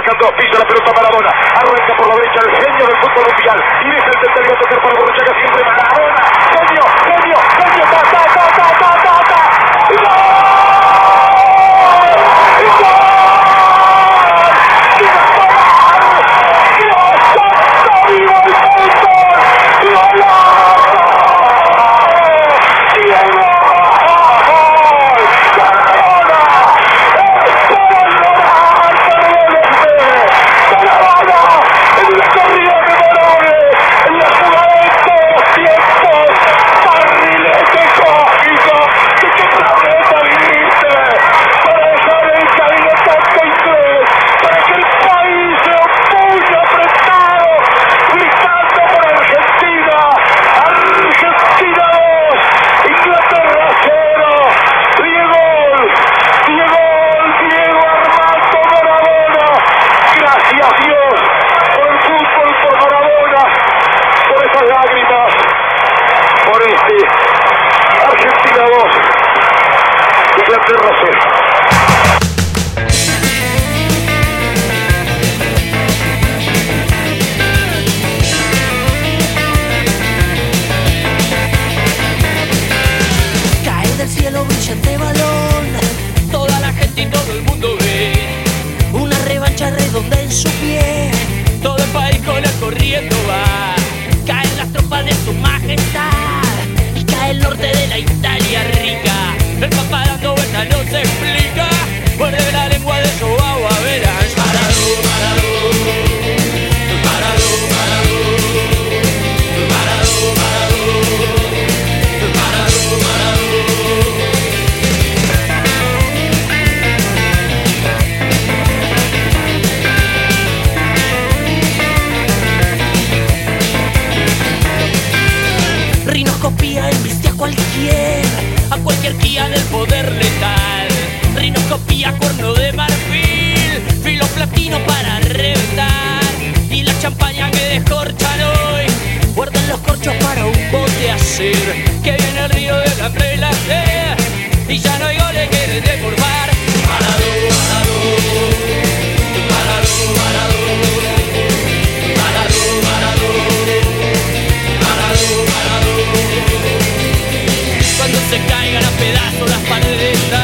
marcan dos, pisa la pelota Maradona, arranca por la derecha el genio del fútbol mundial, y deja el central a tocar para Borruchaga, siempre Maradona, genio, genio, genio, ta, ta, ta, ta, ta, ta, ta, ¡y gol! ¡Y gol! ¡Y gol! ¡Dios santo, viva el fútbol! ¡Golazo! ¡Diego! Argentina 2, Inglaterra 0. Cae del cielo brillante balón, toda la gente y todo el mundo ve una revancha redonda en su pie, todo el país con él corriendo va. Caen las tropas de su majestad, el norte de la Italia rica, el papá dando vueltas no se explica, muerde la lengua de Joao Avelange. Maradó, Maradó, Maradó, Maradó, Maradó, Maradó, Maradó, Maradó. Rinoscopía embiste a cualquier guía del poder letal. Rinoscopía, cuerno de marfil, filo platino para reventar. Y la champaña que descorchan hoy, guarden los corchos para un bote a hacer. Que viene el río del hambre y la sed, y ya no hay goles que deformar. Maradó, Maradó, Maradó, Maradó, Maradó, Maradó, Maradó, Maradó. Cuando se caigan a pedazos las paredes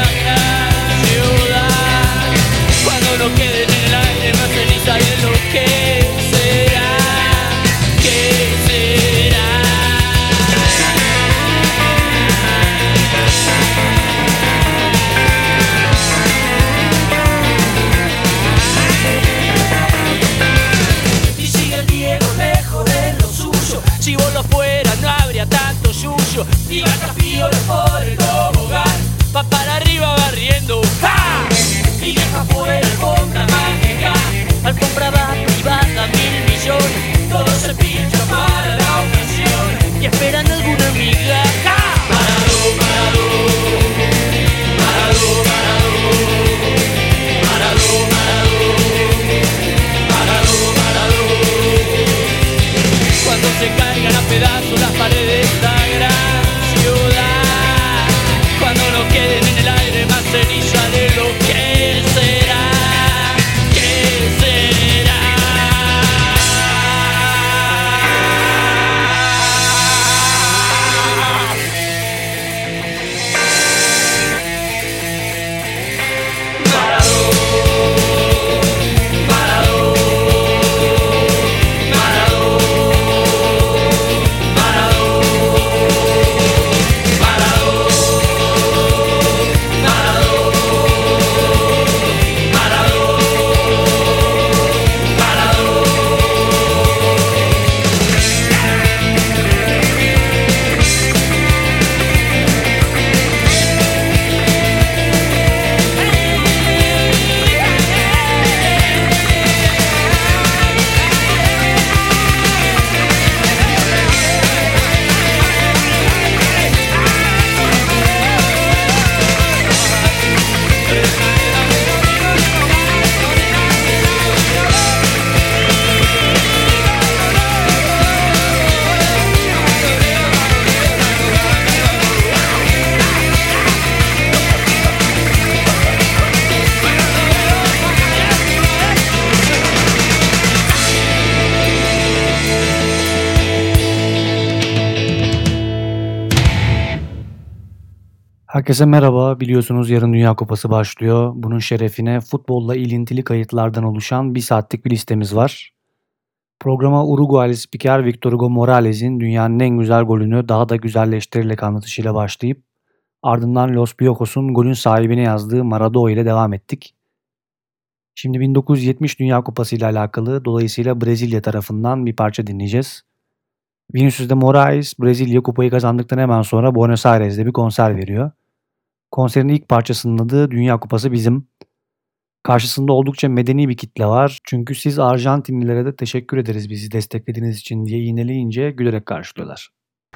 Herkese merhaba. Biliyorsunuz yarın Dünya Kupası başlıyor. Bunun şerefine futbolla ilintili kayıtlardan oluşan bir saatlik bir listemiz var. Programa Uruguaylı spiker Victor Hugo Morales'in dünyanın en güzel golünü daha da güzelleştirilerek anlatışıyla başlayıp ardından Los Piojos'un golün sahibine yazdığı Maradona ile devam ettik. Şimdi 1970 Dünya Kupası ile alakalı dolayısıyla Brezilya tarafından bir parça dinleyeceğiz. Vinicius de Moraes, Brezilya kupayı kazandıktan hemen sonra Buenos Aires'de bir konser veriyor. Konserin ilk parçasının adı Dünya Kupası Bizim. Karşısında oldukça medeni bir kitle var. Çünkü siz Arjantinlilere de teşekkür ederiz bizi desteklediğiniz için diye iğneleyince gülerek karşılıyorlar.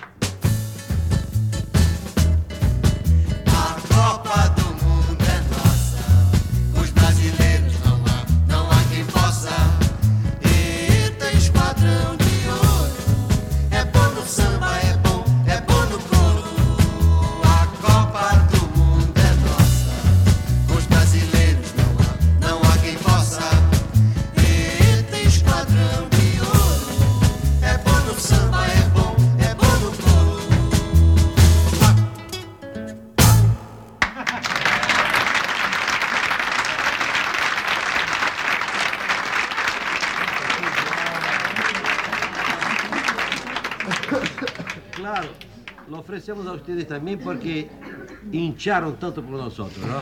Claro, lo ofrecemos a ustedes también porque hincharon tanto por nosotros, ¿no?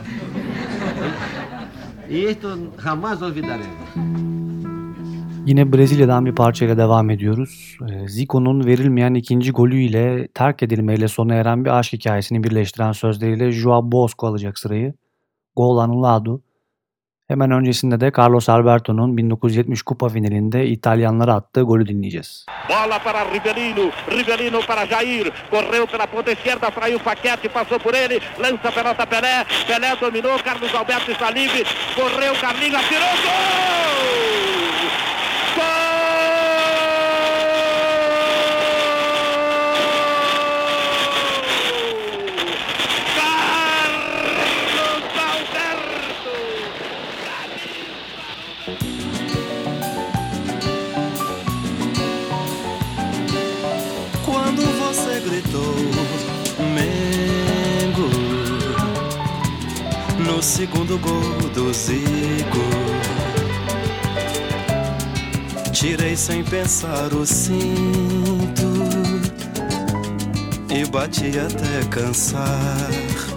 Y esto jamás olvidaremos. Yine Brezilya'dan bir parçayla devam ediyoruz. Zico'nun verilmeyen ikinci golüyle terk edilmeyle sona eren bir aşk hikayesini birleştiren sözleriyle João Bosco alacak sırayı. Gol anulado. Hemen öncesinde de Carlos Alberto'nun 1970 Kupa finalinde İtalyanlara attığı golü dinleyeceğiz. Bola para Rivelino, Rivelino para Jair, correu pela ponta esquerda, fraiu Paquete, passou por ele, lança a pelota Pelé, Pelé dominou, Carlos Alberto está livre, correu Carlinhos, atirou, gol! Gol! Quando você gritou Mengo no segundo gol do Zico, tirei sem pensar o cinto e bati até cansar.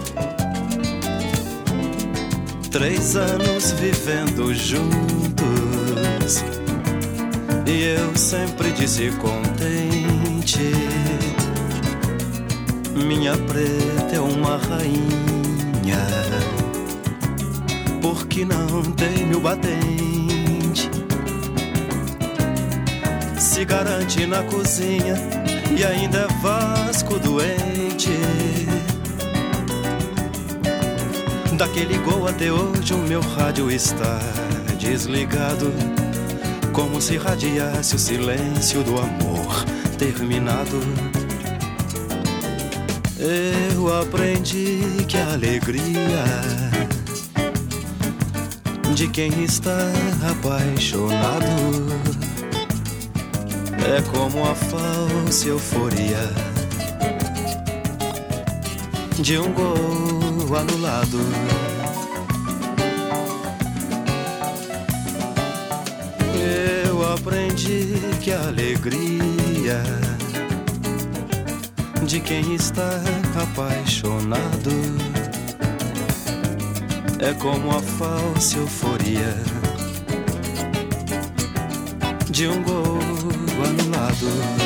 3 anos vivendo juntos e eu sempre descontente. Minha preta é uma rainha, porque não tem o batente. Se garante na cozinha e ainda é Vasco doente. Daquele gol até hoje o meu rádio está desligado, como se radiasse o silêncio do amor terminado. Eu aprendi que a alegria de quem está apaixonado é como a falsa euforia de um gol anulado. Eu aprendi que a alegria de quem está apaixonado é como a falsa euforia de um gol anulado.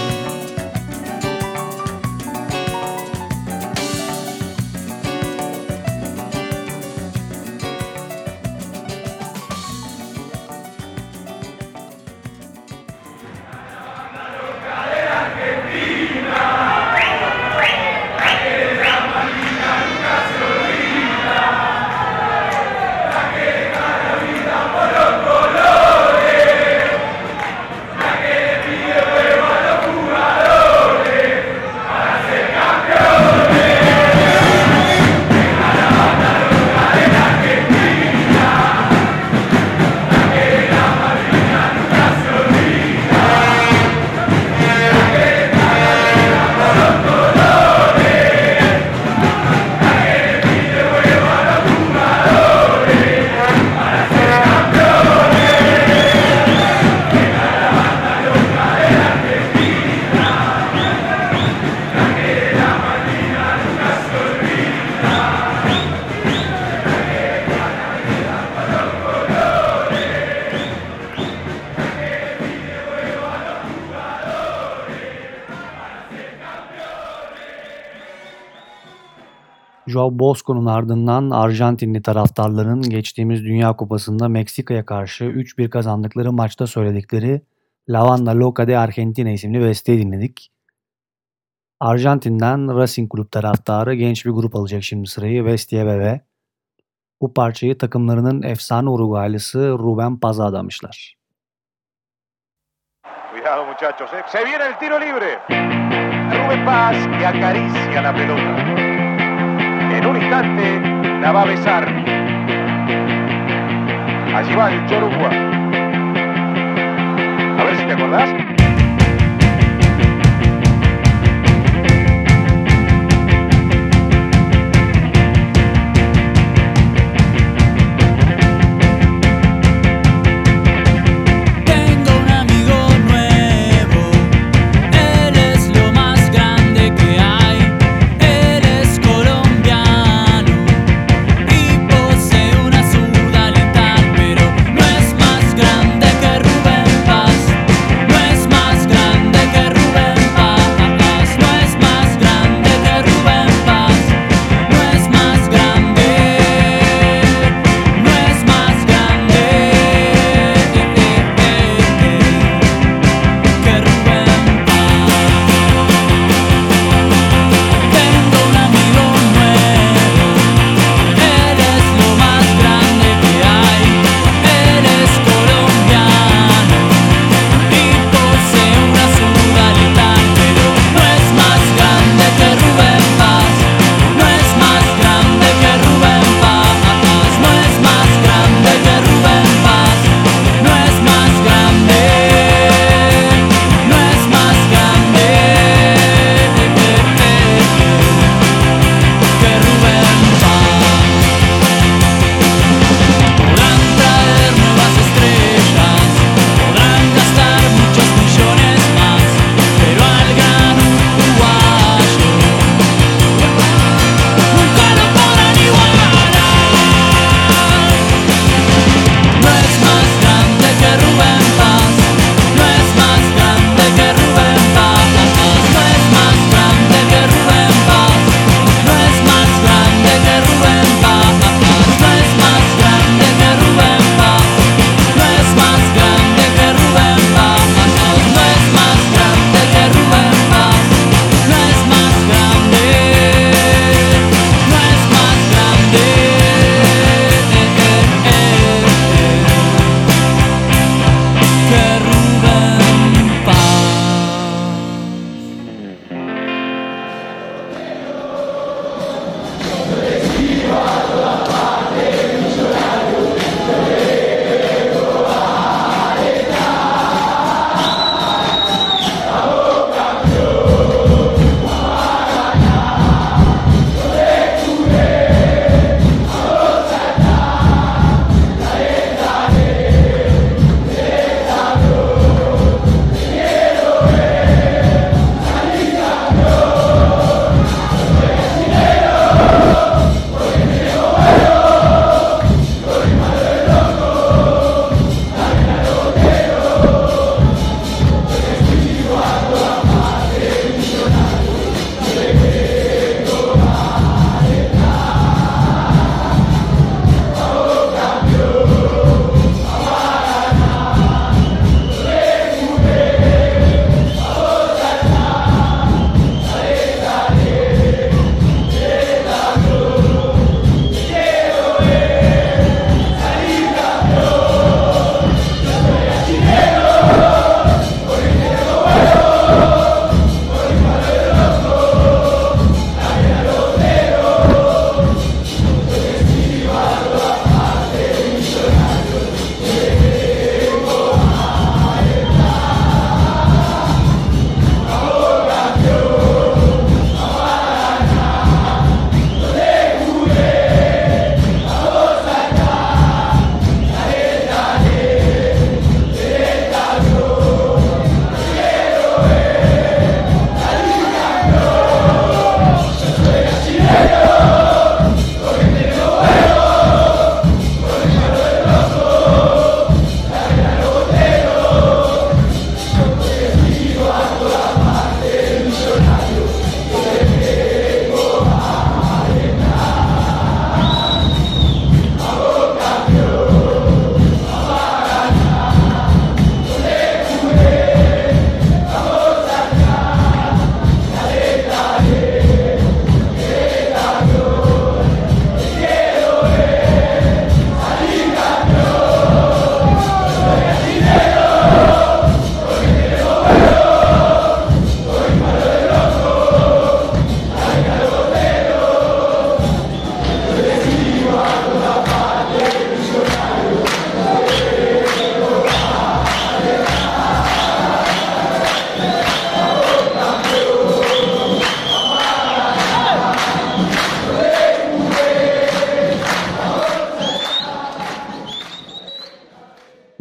Joao Bosco'nun ardından Arjantinli taraftarların geçtiğimiz Dünya Kupası'nda Meksika'ya karşı 3-1 kazandıkları maçta söyledikleri La Banda Loca de Argentina isimli besteyi dinledik. Arjantin'den Racing Club taraftarı genç bir grup alacak şimdi sırayı, Bestia Bebé. Bu parçayı takımlarının efsane Uruguaylısı Rubén Paz'a adamışlar. Cuidado muchachos, se viene el tiro libre. Rubén Paz que acaricia la pelota. En un instante la va a besar. Allí va el Chorugua. A ver si te acordás. No es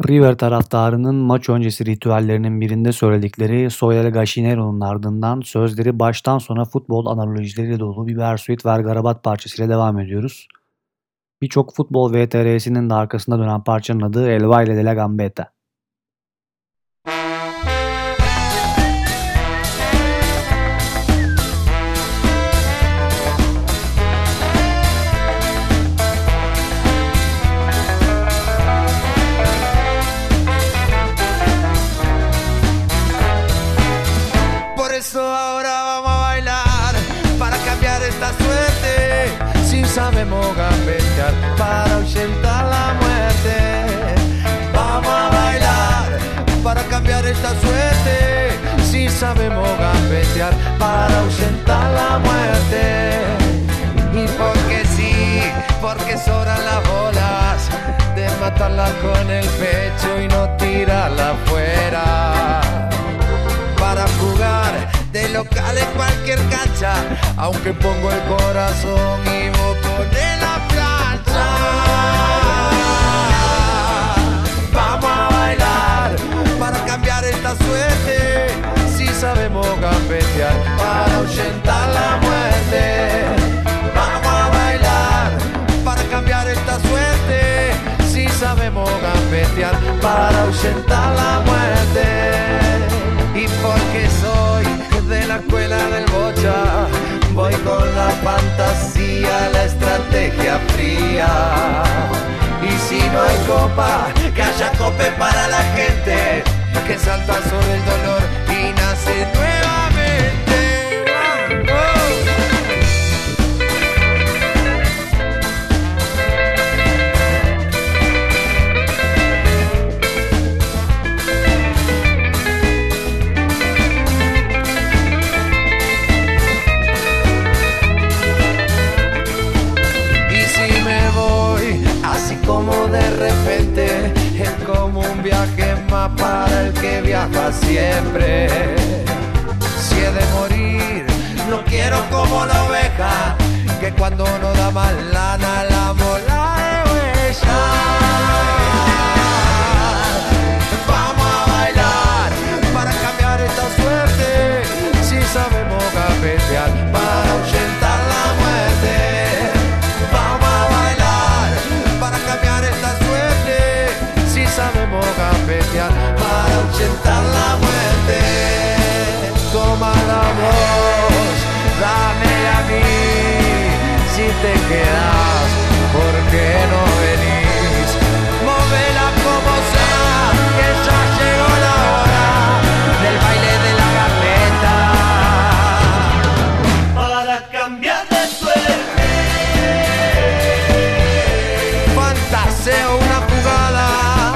River taraftarının maç öncesi ritüellerinin birinde söyledikleri Soy el Gallinero'nun ardından sözleri baştan sona futbol analojileriyle dolu bir Bersuit Vergarabat parçasıyla devam ediyoruz. Birçok futbol VTR'sinin de arkasında dönen parçanın adı El Baile de la Gambeta. Sabemos gambetear para ahuyentar la muerte. Vamos a bailar para cambiar esta suerte. Si sabemos gambetear para ahuyentar la muerte. Y porque sí, porque sobran las bolas de matarla con el pecho y no tirarla afuera. Para jugar de local en cualquier cancha, aunque pongo el corazón y vos ponés la plancha. Vamos a bailar para cambiar esta suerte. Si sabemos gambetear para ahuyentar la muerte. Vamos a bailar para cambiar esta suerte. Si sabemos gambetear para ahuyentar la muerte. Y porque soy de la escuela del bocha, voy con la fantasía, la estrategia fría. Y si no hay copa, que haya cope para la gente que salta sobre el dolor y nace nuevamente. Como de repente es como un viaje más para el que viaja siempre. Si he de morir, no quiero como la oveja, que cuando no da más lana la mola de huella. Vamos a bailar para cambiar esta suerte. Si sabemos gambetear para ahuyentar la muerte. Sabemos gambetear para ahuyentar la muerte. Toma la voz, dámela a mí. Si te quedas, ¿por qué no venís? Móvela como sea, que ya llegó la hora del baile de la gambeta. Para cambiar de suerte, fantaseo una jugada.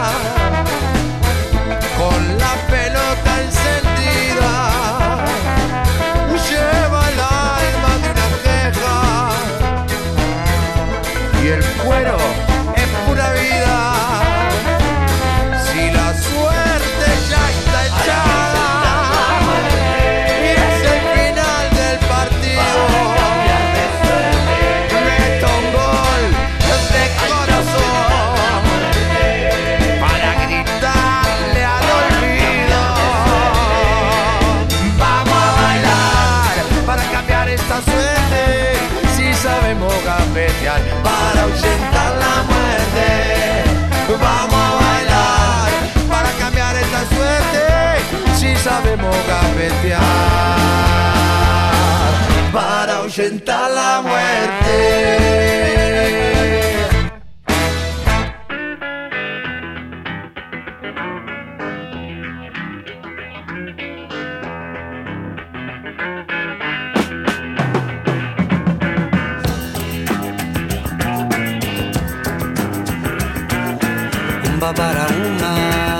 Es pura vida. Si la suerte ya está echada y es el final del partido, meto un gol de corazón para gritarle al olvido. Vamos a bailar para cambiar esta suerte. Si sabemos gambetear para ahuyentar la muerte. Vamos a bailar para cambiar esta suerte. Si sabemos gambetear para ahuyentar la muerte. Para una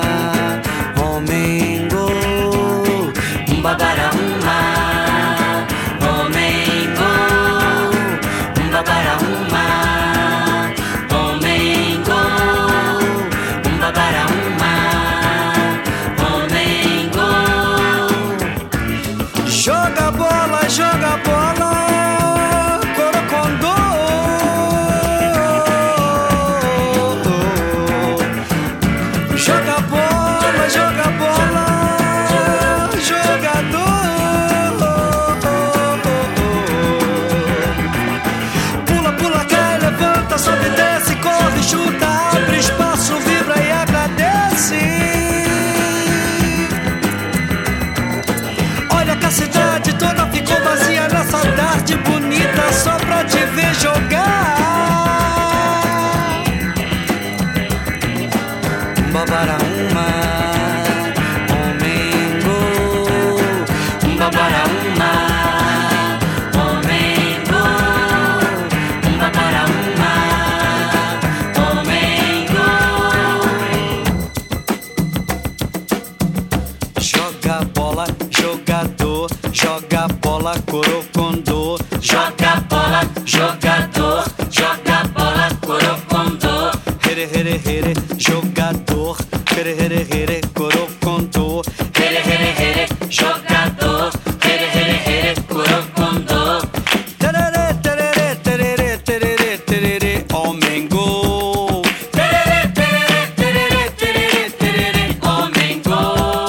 domingo, para una domingo, para una domingo, para una domingo. Joga bola, Corocondo. Joga para uma, Flamengo, para uma, Flamengo, para uma, Flamengo. Joga bola, jogador, joga bola, corocondô. Joga bola, jogador, joga bola, corocondô. Here, here, here, jogador, here, here, here, corocondô. Here, here, here, jogador, here, here, here, corocondô. Tererê, tererê, tererê, tererê, tererê, Flamengo. Tererê, tererê, tererê, tererê, tererê, Flamengo.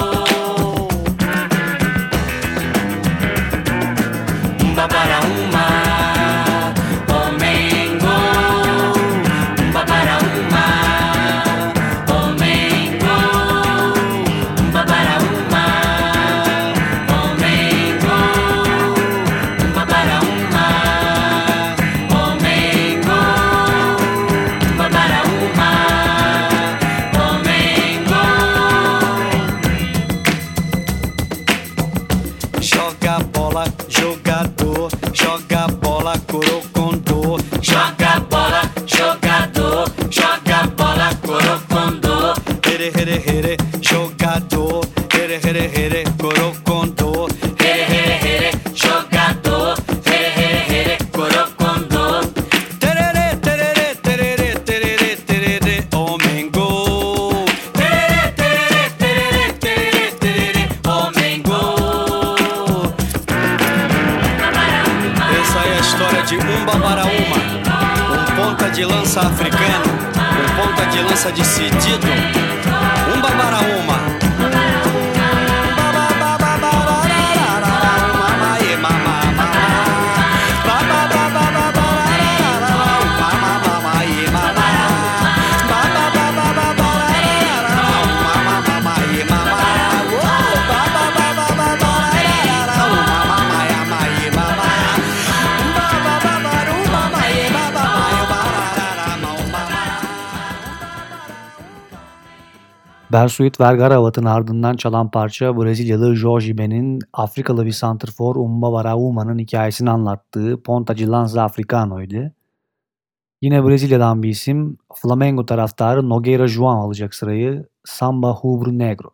Para uma, Flamengo, para uma, Flamengo, para uma, Flamengo, para uma, Flamengo, para uma, Flamengo. Joga bola, jogador, joga bola, corocondô. Joga bola, jogador, joga bola, corocondô. Here, here, here, jogador, here, here, here, corocondô. Here, here, here, jogador, here, here, here, corocondô. Tererê, tererê, tererê, tererê, tererê, Flamengo. Tererê, tererê, tererê, tererê, tererê, Flamengo. Essa é a história de Umba para uma, ponta de lança africano, ponta de lança decidido. Umba para uma. Bersuit Vergaravat'ın ardından çalan parça Brezilyalı Jorge Ben'in Afrikalı bir santrfor Umba Barauma'nın hikayesini anlattığı Ponta de Lança Africano'ydu. Yine Brezilya'dan bir isim Flamengo taraftarı Nogueira João alacak sırayı Samba Rubro Negro.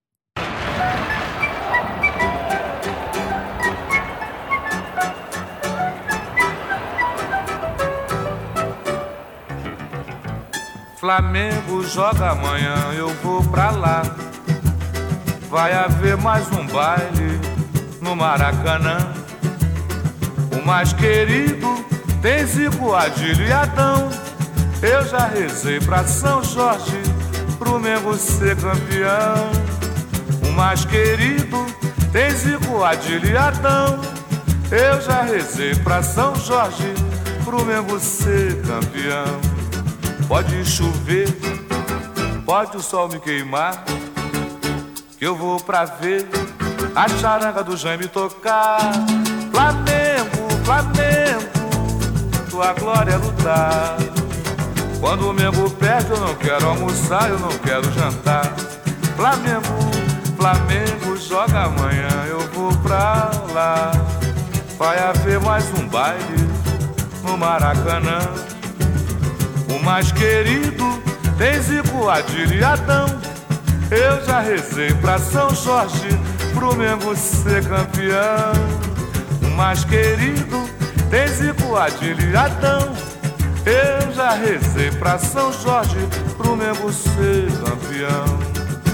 Flamengo joga amanhã, eu vou pra lá. Vai haver mais baile no Maracanã. O mais querido tem Zico, Adílio e Adão. Eu já rezei pra São Jorge, pro Mengo ser campeão. O mais querido tem Zico, Adílio e Adão. Eu já rezei pra São Jorge, pro Mengo ser campeão. Pode chover, pode o sol me queimar, que eu vou pra ver a charanga do Jaime tocar. Flamengo, Flamengo, tua glória é lutar. Quando o Mengo perde eu não quero almoçar, eu não quero jantar. Flamengo, Flamengo, joga amanhã, eu vou pra lá. Vai haver mais baile no Maracanã. O mais querido tem Zico, Adílio e Adão. Eu já rezei pra São Jorge, pro Mengo ser campeão. O mais querido tem Zico, Adílio e Adão. Eu já rezei pra São Jorge, pro Mengo ser campeão.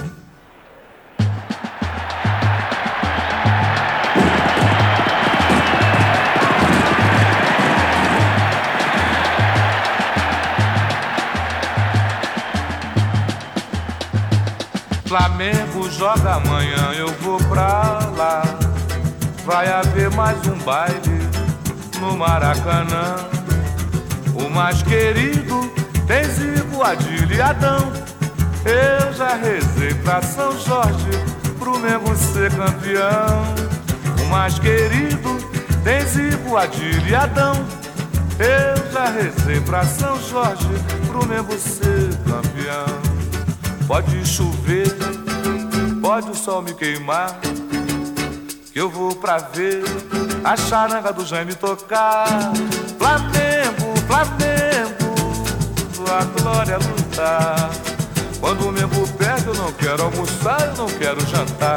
Flamengo joga amanhã, eu vou pra lá. Vai haver mais baile no Maracanã. O mais querido tem Zico, Adílio e Adão. Eu já rezei pra São Jorge, pro Mengo ser campeão. O mais querido tem Zico, Adílio e Adão. Eu já rezei pra São Jorge, pro Mengo ser campeão. Pode chover, pode o sol me queimar, que eu vou pra ver a charanga do Jaime tocar. Flamengo, Flamengo, a glória lutar. Quando o Mengo perde eu não quero almoçar, eu não quero jantar.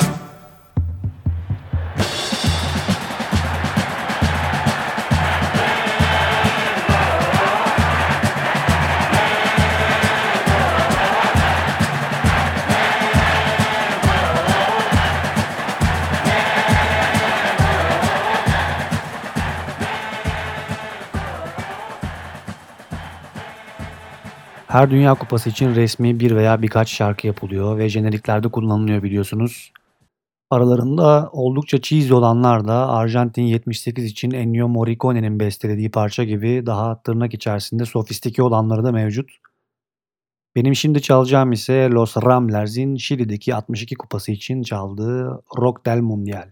Her Dünya Kupası için resmi bir veya birkaç şarkı yapılıyor ve jeneriklerde kullanılıyor biliyorsunuz. Aralarında oldukça cheesy olanlar da Arjantin 78 için Ennio Morricone'nin bestelediği parça gibi daha tırnak içerisinde sofistike olanları da mevcut. Benim şimdi çalacağım ise Los Rambles'in Şili'deki 62 kupası için çaldığı Rock del Mundial.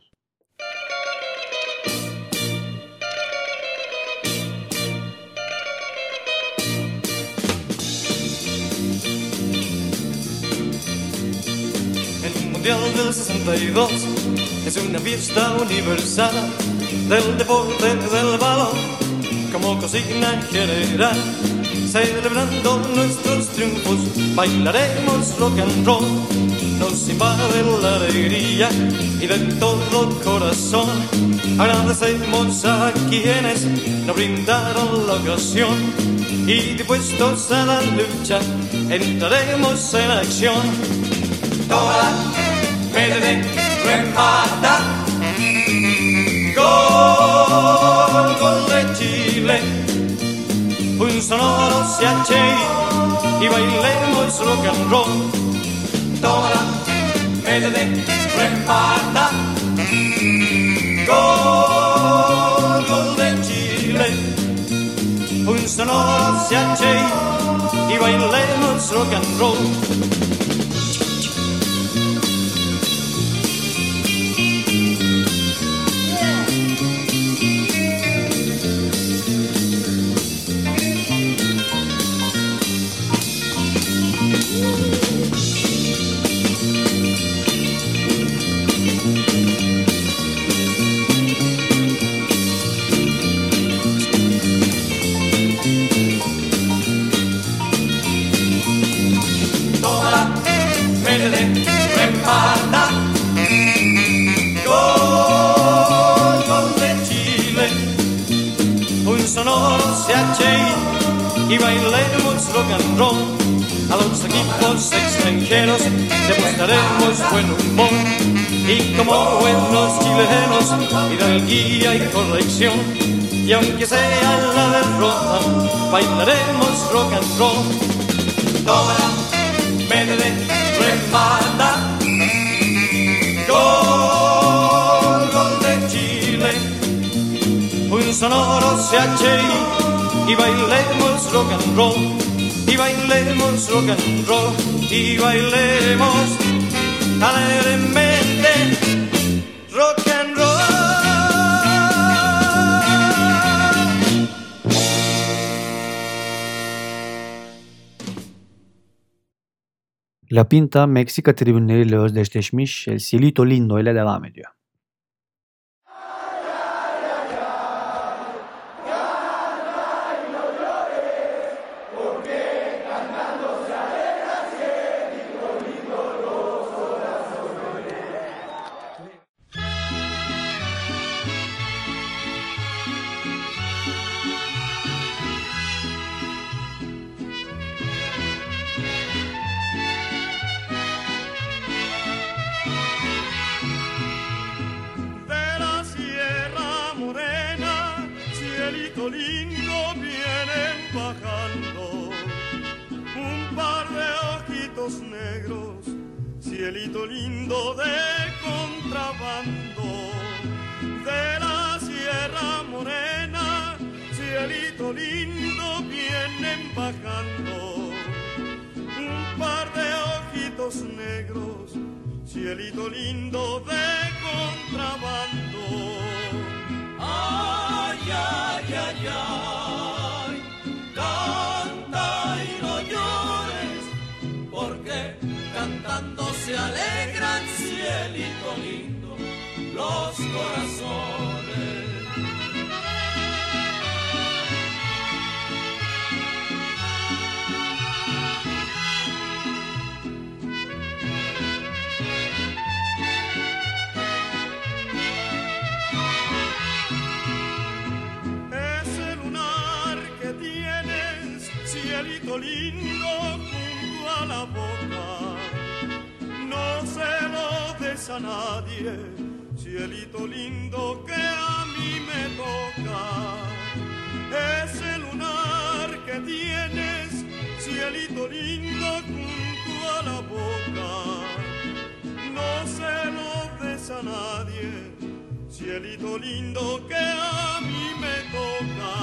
El Mundial del 62 es una fiesta universal del deporte del balón como consigna general. Celebrando nuestros triunfos bailaremos rock and roll. Nos invade la alegría y de todo corazón agradecemos a quienes nos brindaron la ocasión y dispuestos a la lucha entraremos en acción. Toda Medellín remata, gol, gol de Chile, un sonoro CH y bailemos rock and roll. Toda Medellín remata, gol, gol de Chile, un sonoro CH y bailemos rock and roll. Remata, gol, gol de Chile, un sonoro CH y bailemos rock and roll. A los equipos extranjeros demostraremos buen humor y como buenos chilenos hidalguía y corrección. Y aunque sea la derrota, bailaremos rock and roll. Toma, Medellín remata, gol, gol de Chile, un sonoro CH y bailemos rock and roll, y bailemos rock and roll, y bailemos alegremente rock and roll. La Pinta Meksika tribünleriyle özdeşleşmiş El Cielito Lindo ile devam ediyor. Cielito lindo de contrabando de la Sierra Morena, cielito lindo vienen bajando un par de ojitos negros, cielito lindo de contrabando. Ay, ay, ay, ay, canta y no llores, porque cantando se alegran, cielito lindo, los corazones. Ese lunar que tienes, cielito lindo, junto a la boca, no se lo des a nadie, cielito lindo que a mí me toca. Ese lunar que tienes, cielito lindo, junto a la boca, no se lo des a nadie, cielito lindo que a mí me toca.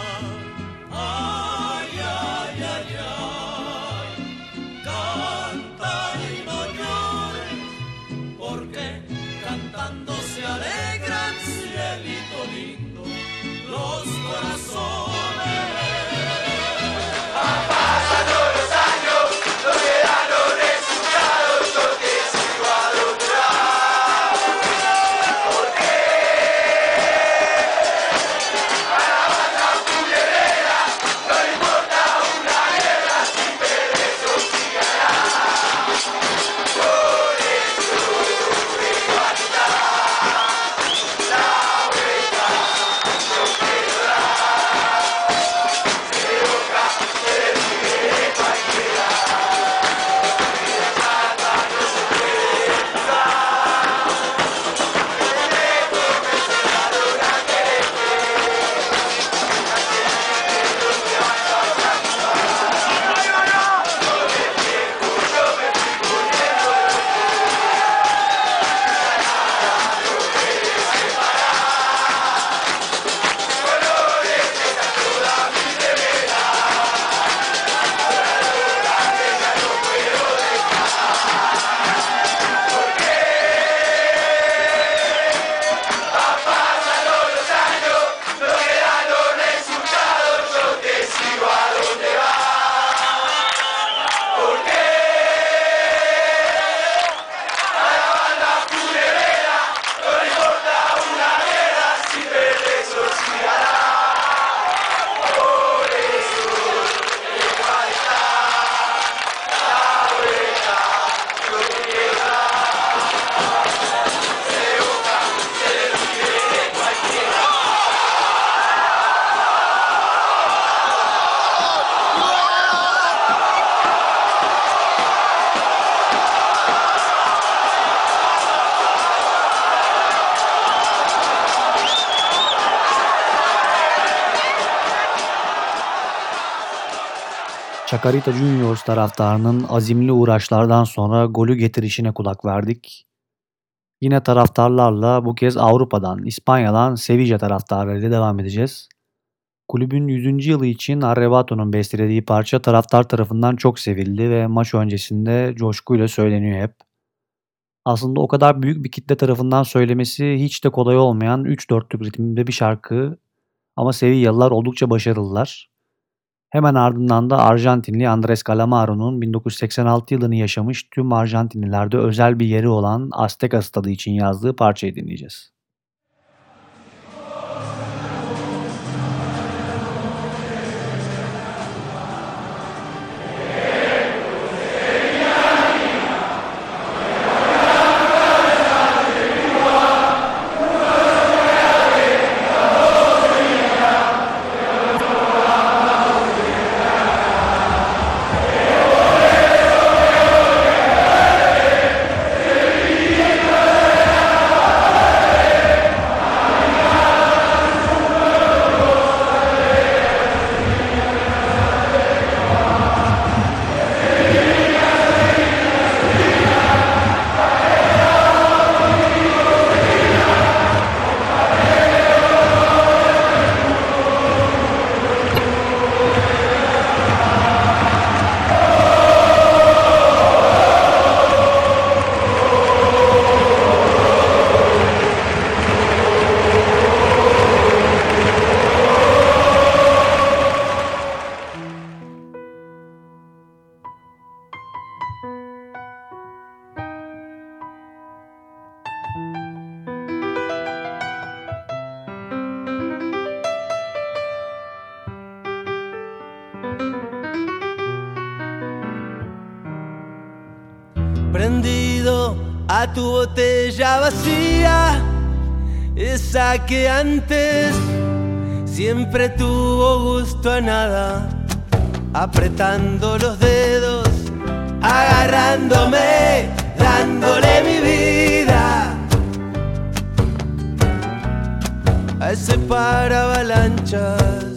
Ay, ay, ay, ay, canta y no llores, porque cantando se alegran, cielito lindo, los corazones. Pasando los años, no quedaron resultados, yo te sigo a donde vas. ¿Por qué? A la banda puñalera no le importa una guerra, siempre de eso sí ganará. Por eso vengo a quitar la vuelta, no quiero dar. Se evoca, se despide cualquiera. La plata no se puede usar. Comenzaron a quererte, Chacarita Juniors taraftarının azimli uğraşlardan sonra golü getirişine kulak verdik. Yine taraftarlarla bu kez Avrupa'dan, İspanya'dan Sevilla taraftarlarıyla devam edeceğiz. Kulübün 100. yılı için Arrebato'nun bestelediği parça taraftar tarafından çok sevildi ve maç öncesinde coşkuyla söyleniyor hep. Aslında o kadar büyük bir kitle tarafından söylemesi hiç de kolay olmayan 3/4'lük ritimde bir şarkı ama Sevillalılar oldukça başarılılar. Hemen ardından da Arjantinli Andrés Calamaro'nun 1986 yılını yaşamış tüm Arjantinlilerde özel bir yeri olan Azteca Stadı için yazdığı parçayı dinleyeceğiz. Sevilla, Prendido a tu botella vacía, esa que antes siempre tuvo gusto a nada, apretando los dedos, agarrándome, dándole mi vida a ese paravalanchas.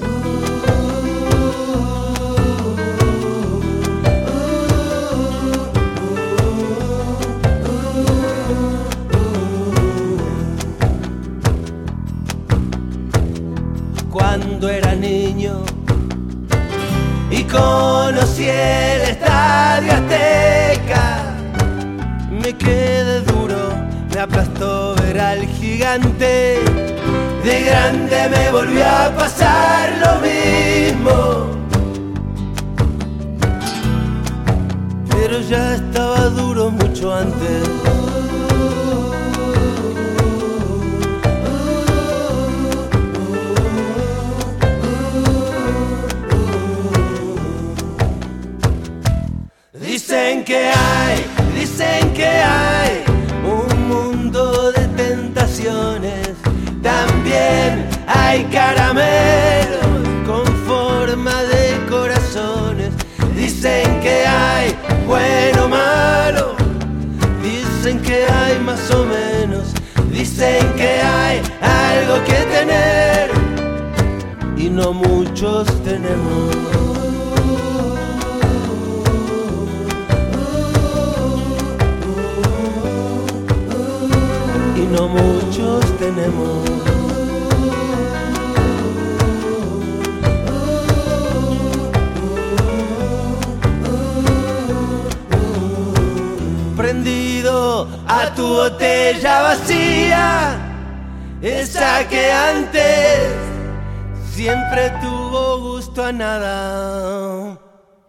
Cuando era niño y conocí el Estadio Azteca, me quedé duro, me aplastó ver al gigante. De grande me volvió a pasar lo mismo, pero ya estaba duro mucho antes. Dicen que hay un mundo de tentaciones, también hay caramelos con forma de corazones. Dicen que hay bueno o malo, dicen que hay más o menos, dicen que hay algo que tener y no muchos tenemos. No muchos tenemos. Prendido a tu botella vacía, esa que antes siempre tuvo gusto a nada.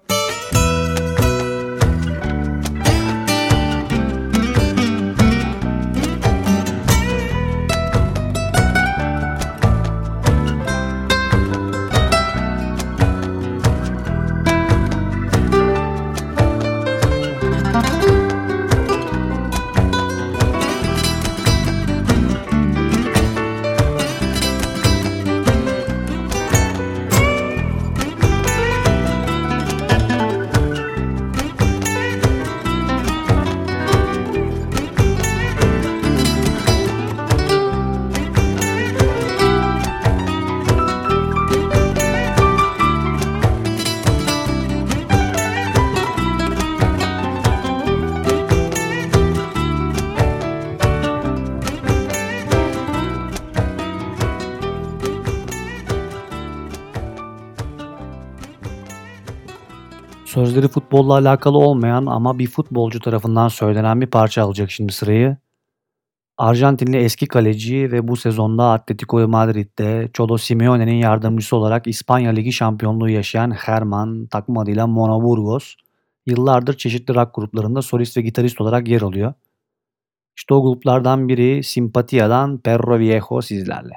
Sözleri futbolla alakalı olmayan ama bir futbolcu tarafından söylenen bir parça alacak şimdi sırayı. Arjantinli eski kaleci ve bu sezonda Atletico Madrid'de Cholo Simeone'nin yardımcısı olarak İspanya Ligi şampiyonluğu yaşayan Herman, takım adıyla Mono Burgos, yıllardır çeşitli rock gruplarında solist ve gitarist olarak yer alıyor. İşte o gruplardan biri Simpatia'dan Perro Viejo sizlerle.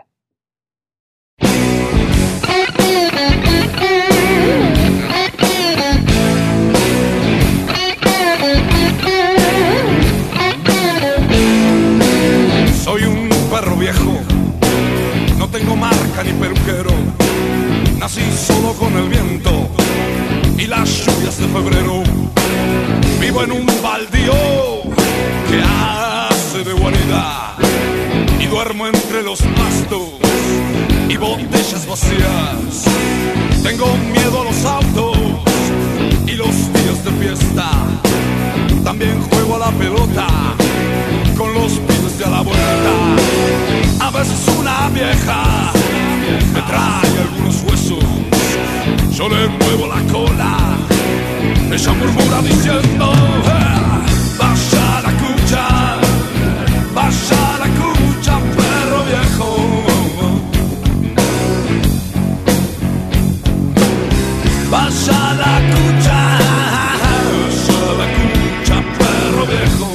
Soy un perro viejo, no tengo marca ni peluquero. Nací solo con el viento y las lluvias de febrero. Vivo en un baldío que hace de guarida y duermo entre los pastos y botellas vacías. Tengo miedo a los autos y los días de fiesta. También juego a la pelota con los pibes de a la vuelta. A veces una vieja me trae algunos huesos, yo le muevo la cola, ella murmura diciendo vaya la cucha, perro viejo. Vaya la cucha, perro viejo.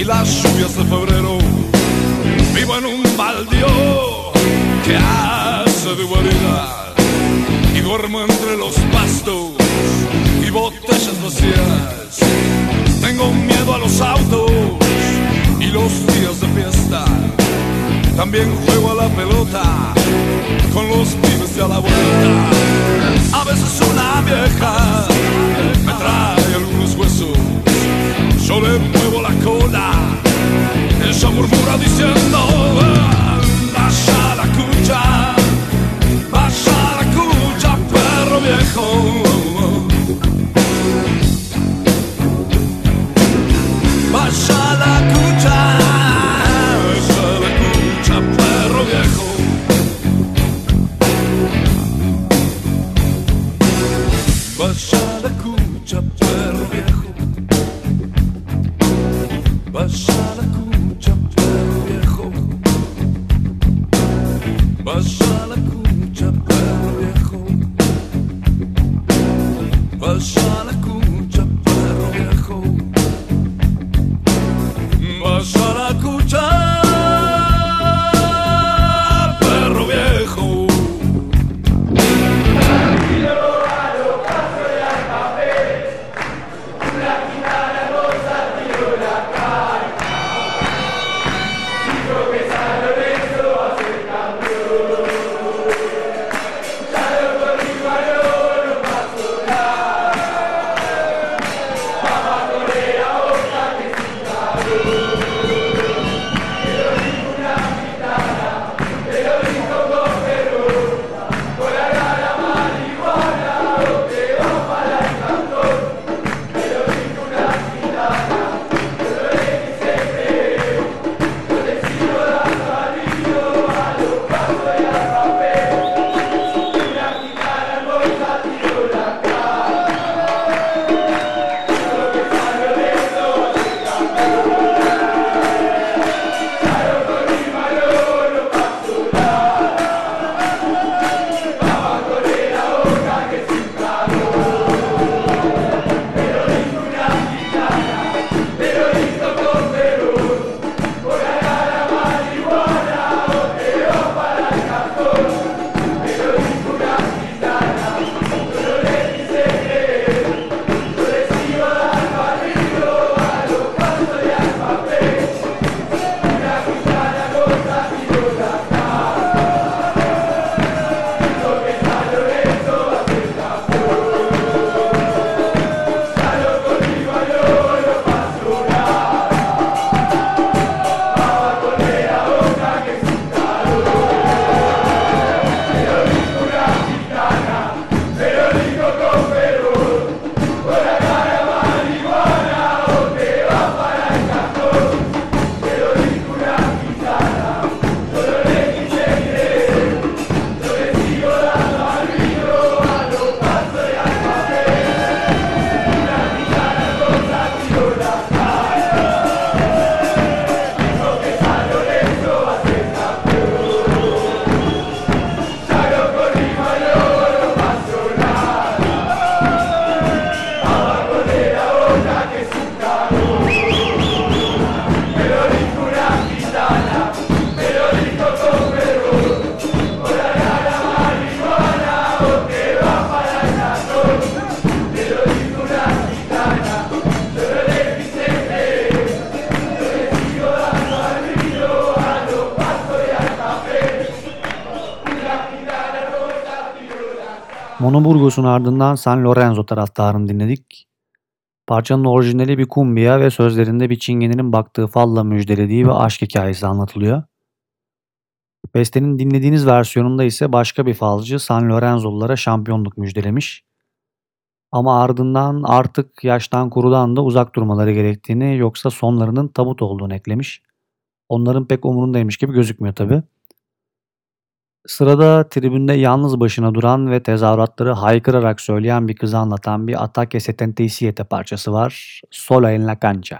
las lluvias de febrero. Vivo en un baldío que hace de guarida y duermo entre los pastos y botellas vacías. Tengo miedo a los autos y los días de fiesta. También juego a la pelota con los pibes de a la vuelta. A veces una vieja me trae algunos huesos, yo le muevo la cola, ella murmura diciendo: vaya la cucha, perro viejo. Vaya la cucha, perro viejo. Vaya la cucha, perro viejo. Vaya la cucha, perro viejo. Vaya la cucha, perro viejo. Vaya la cucha, perro viejo. Vaya la cucha, perro viejo. Monoburgos'un ardından San Lorenzo taraftarını dinledik. Parçanın orijinali bir kumbiya ve sözlerinde bir çingenenin baktığı falla müjdelediği bir aşk hikayesi anlatılıyor. Bestenin dinlediğiniz versiyonunda ise başka bir falcı San Lorenzo'lulara şampiyonluk müjdelemiş. Ama ardından artık yaştan kurudan da uzak durmaları gerektiğini, yoksa sonlarının tabut olduğunu eklemiş. Onların pek umurundaymış gibi gözükmüyor tabi. Sırada tribünde yalnız başına duran ve tezahüratları haykırarak söyleyen bir kızı anlatan bir Ataque 77 parçası var. Sola en la cancha.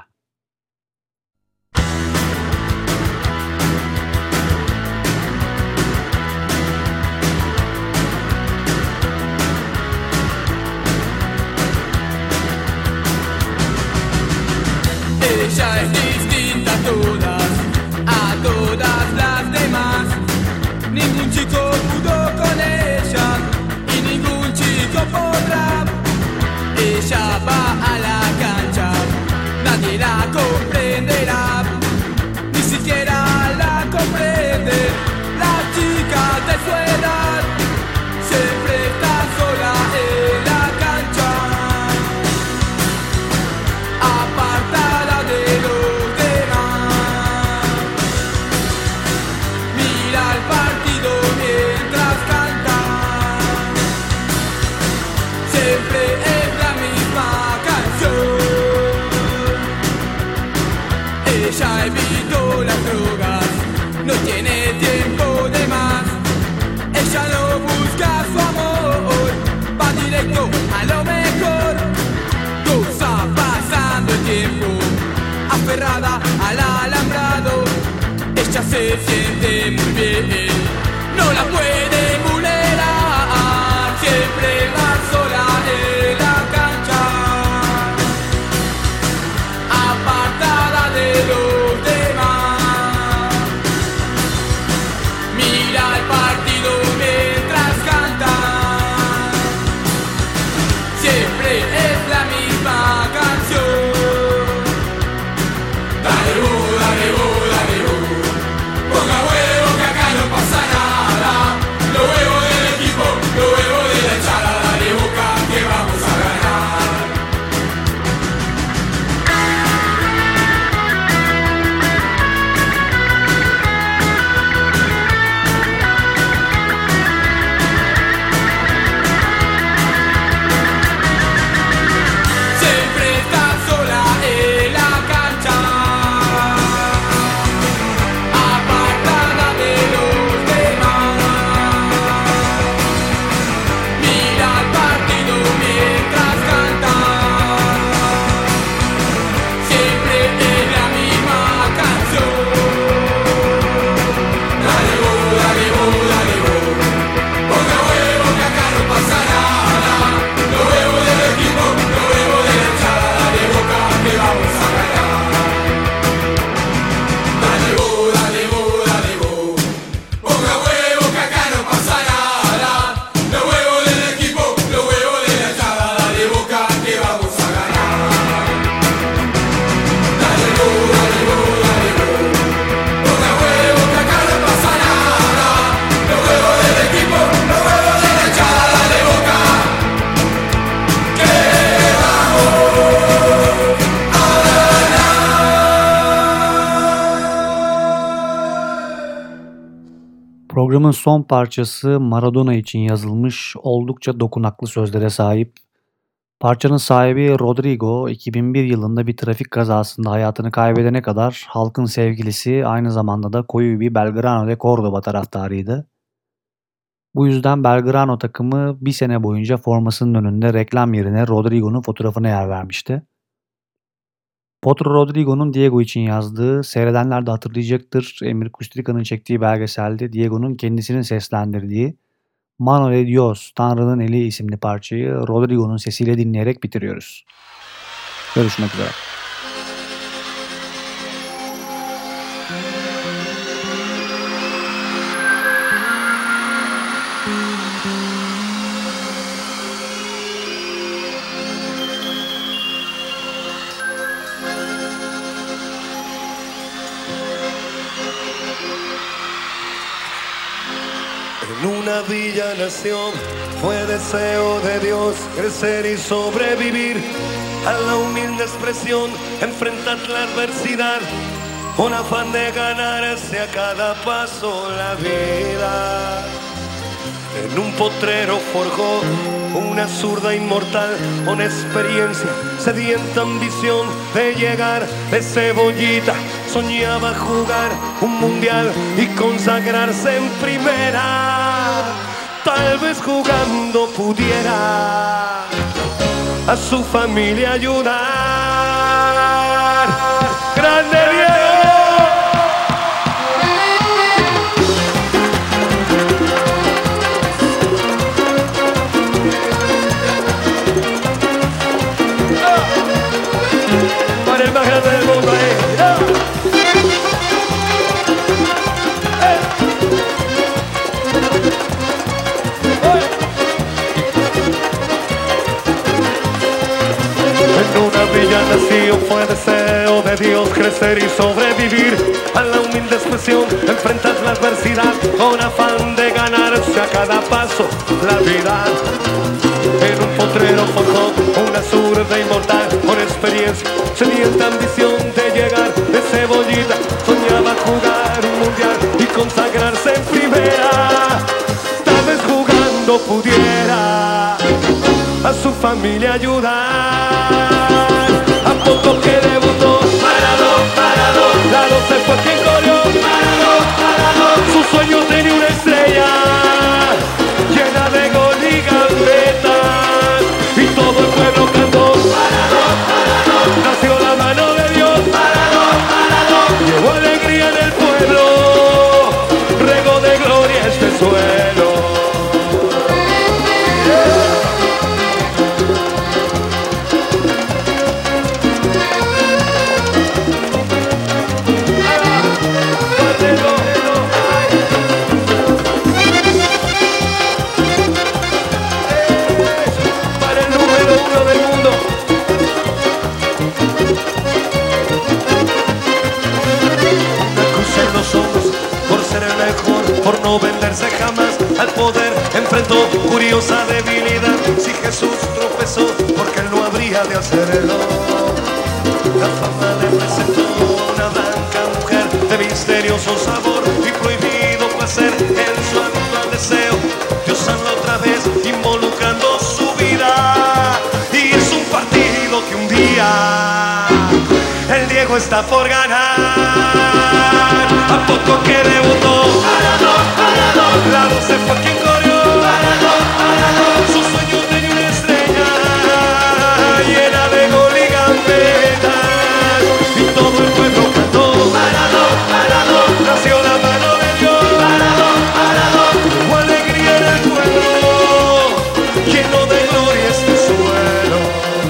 Ella es distinta. ningún chico pudo con ella y ningún chico podrá. Ella va a la cancha, nadie la comprenderá, ni siquiera la comprende la chica de su edad. Siempre está sola en la cancha, apartada de los demás. Mira el partido mientras canta, siempre es la misma canción. Ella evitó las drogas, no tiene tiempo de más. Ella no busca su amor, va directo a lo mejor. Goza pasando el tiempo, aferrada al alambrado. Ella se siente muy bien, no la puede vulnerar. Siempre va sola en la cancha, apartada de los demás. Mira el partido mientras canta, siempre es la misma canción. Dale dale dale ponga huevo que acá no pasa nada. Los huevos del equipo, los huevos de la echada. Dale Boca que vamos a ganar. Siempre está sola en la cancha, apartada de los demás. Mira el partido mientras canta, siempre es la misma canción. Dale ponga huevo que acá no pasa nada. Los huevos del equipo, los huevos de la echada. Dale Boca que vamos a ganar. Dale ponga huevo que acá no pasa nada. Los huevos del equipo, los huevos de la echada. Dale Boca que vamos a ganar. Dale ponga huevo que acá no pasa nada. Los huevos del equipo, los huevos de la echada. Dale Boca que Programın son parçası Maradona için yazılmış oldukça dokunaklı sözlere sahip. Parçanın sahibi Rodrigo 2001 yılında bir trafik kazasında hayatını kaybedene kadar halkın sevgilisi, aynı zamanda da koyu bir Belgrano de Cordoba taraftarıydı. Bu yüzden Belgrano takımı bir sene boyunca formasının önünde reklam yerine Rodrigo'nun fotoğrafına yer vermişti. Potro Rodrigo'nun Diego için yazdığı, seyredenler de hatırlayacaktır, Emir Kustrica'nın çektiği belgeselde Diego'nun kendisini seslendirdiği Mano de Dios, Tanrı'nın Eli isimli parçayı Rodrigo'nun sesiyle dinleyerek bitiriyoruz. Görüşmek üzere. En una villa nació, fue deseo de Dios crecer y sobrevivir a la humilde expresión, enfrentar la adversidad, con afán de ganarse a cada paso la vida. En un potrero forjó una zurda inmortal, con experiencia, sedienta ambición de llegar de cebollita. Soñaba jugar un mundial y consagrarse en primera. Tal vez jugando pudiera a su familia ayudar. ¡Grande Diego! Para el más grande del mundo, fue deseo de Dios crecer y sobrevivir a la humilde expresión, enfrentar la adversidad con afán de ganarse a cada paso la vida. En un potrero forjó una zurda inmortal con experiencia, sedienta ambición de llegar de cebollita. Soñaba jugar un mundial y consagrarse en primera. Tal vez jugando pudiera a su familia ayudar. A poco que debutó, Maradó, la 12 fue quien corrió, Maradó, su sueño tenía una estrella llena de gol y gambetas, y todo el pueblo cantó, Maradó, nació la mano de Dios, Maradó, llevó alegría en el pueblo, regó de gloria este suelo. Por no venderse jamás al poder, enfrentó curiosa debilidad. Si Jesús tropezó, porque él no habría de hacerlo. La fama le presentó una blanca mujer de misterioso sabor y prohibido placer en su habitual deseo. Diosando otra vez, involucrando su vida. Y es un partido que un día el Diego está por ganar. A poco que debutó, Maradó, la 12 fue quien corrió, Maradó, su sueño tenía una estrella llena de gol y gambetas, y todo el pueblo cantó, Maradó, nació la mano de Dios, Maradó, hubo alegría en el pueblo, lleno de gloria este suelo.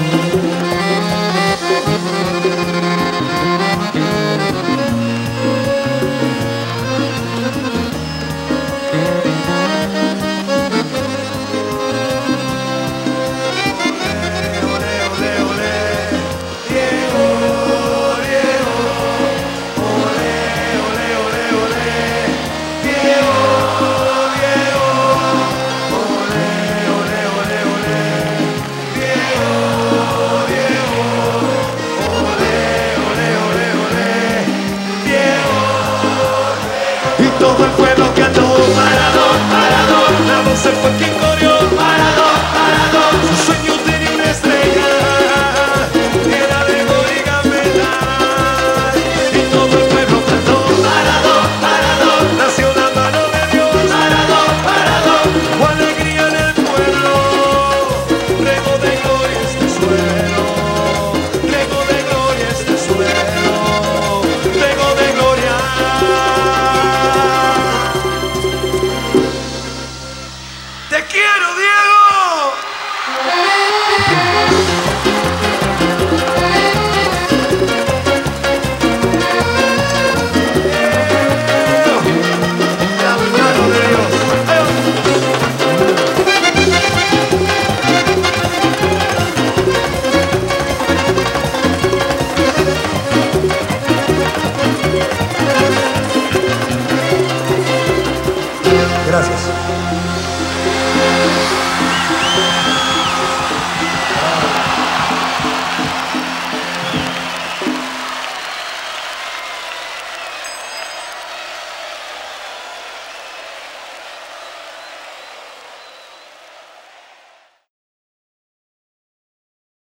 Todo el pueblo cantó, Maradó, la 12 fue quien corrió, Maradó, su sueño tenía una estrella, era de gol y gambetas, y todo el pueblo cantó, Maradó, nació la mano de Dios, Maradó, hubo alegría en el pueblo, regó de gloria este suelo, regó de gloria este suelo, regó de gloria. ¡Te quiero, Diego! La mano de Dios. Gracias.